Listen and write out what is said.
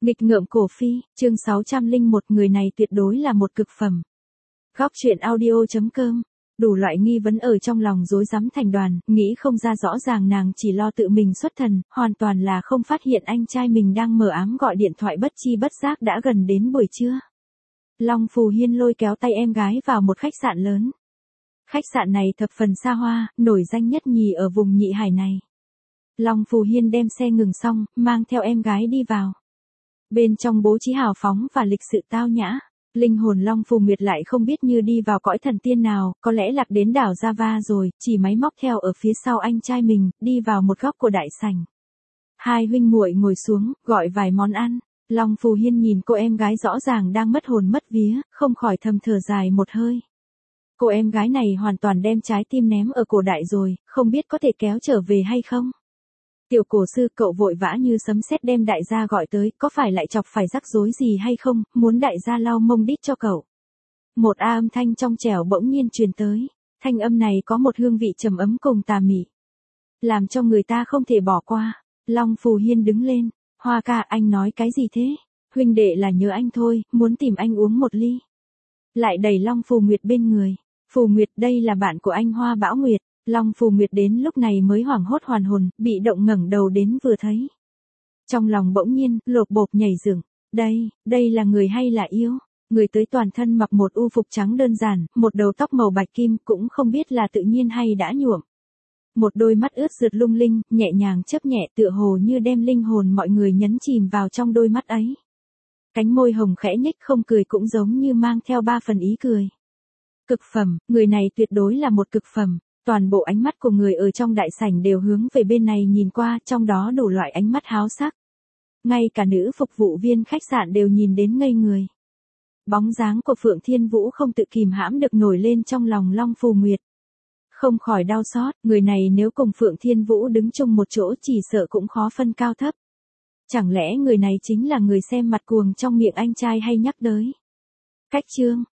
Nghịch ngợm cổ phi, chương 601 người này tuyệt đối là một cực phẩm. Góc truyện audio.com. Đủ loại nghi vấn ở trong lòng rối rắm thành đoàn, nghĩ không ra rõ ràng nàng chỉ lo tự mình xuất thần, hoàn toàn là không phát hiện anh trai mình đang mờ ám gọi điện thoại bất chi bất giác đã gần đến buổi trưa. Long Phù Hiên lôi kéo tay em gái vào một khách sạn lớn. Khách sạn này thập phần xa hoa, nổi danh nhất nhì ở vùng Nhị Hải này. Long Phù Hiên đem xe ngừng xong, mang theo em gái đi vào. Bên trong bố trí hào phóng và lịch sự tao nhã, linh hồn Long Phù Nguyệt lại không biết như đi vào cõi thần tiên nào, có lẽ lạc đến đảo Java rồi, chỉ máy móc theo ở phía sau anh trai mình, đi vào một góc của đại sảnh. Hai huynh muội ngồi xuống, gọi vài món ăn. Long Phù Hiên nhìn cô em gái rõ ràng đang mất hồn mất vía, không khỏi thầm thở dài một hơi. Cô em gái này hoàn toàn đem trái tim ném ở cổ đại rồi, không biết có thể kéo trở về hay không. Tiểu cổ sư, cậu vội vã như sấm sét đem đại gia gọi tới, có phải lại chọc phải rắc rối gì hay không, muốn đại gia lau mông đít cho cậu. Một âm thanh trong trẻo bỗng nhiên truyền tới, thanh âm này có một hương vị trầm ấm cùng tà mị, làm cho người ta không thể bỏ qua. Long Phù Hiên đứng lên, Hoa ca, anh nói cái gì thế? Huynh đệ là nhớ anh thôi, muốn tìm anh uống một ly. Lại đẩy Long Phù Nguyệt bên người. Phù Nguyệt, đây là bạn của anh Hoa Bão Nguyệt. Long Phù Nguyệt đến lúc này mới hoảng hốt hoàn hồn, bị động ngẩng đầu đến vừa thấy. Trong lòng bỗng nhiên, lột bộp nhảy dựng. Đây là người hay là yêu? Người tới toàn thân mặc một u phục trắng đơn giản, một đầu tóc màu bạch kim, cũng không biết là tự nhiên hay đã nhuộm. Một đôi mắt ướt rượt lung linh, nhẹ nhàng chớp nhẹ tựa hồ như đem linh hồn mọi người nhấn chìm vào trong đôi mắt ấy. Cánh môi hồng khẽ nhếch không cười cũng giống như mang theo ba phần ý cười. Cực phẩm, người này tuyệt đối là một cực phẩm. Toàn bộ ánh mắt của người ở trong đại sảnh đều hướng về bên này nhìn qua, trong đó đủ loại ánh mắt háo sắc. Ngay cả nữ phục vụ viên khách sạn đều nhìn đến ngây người. Bóng dáng của Phượng Thiên Vũ không tự kìm hãm được nổi lên trong lòng Long Phù Nguyệt. Không khỏi đau xót, người này nếu cùng Phượng Thiên Vũ đứng chung một chỗ chỉ sợ cũng khó phân cao thấp. Chẳng lẽ người này chính là người xem mặt cuồng trong miệng anh trai hay nhắc tới. Cách chương,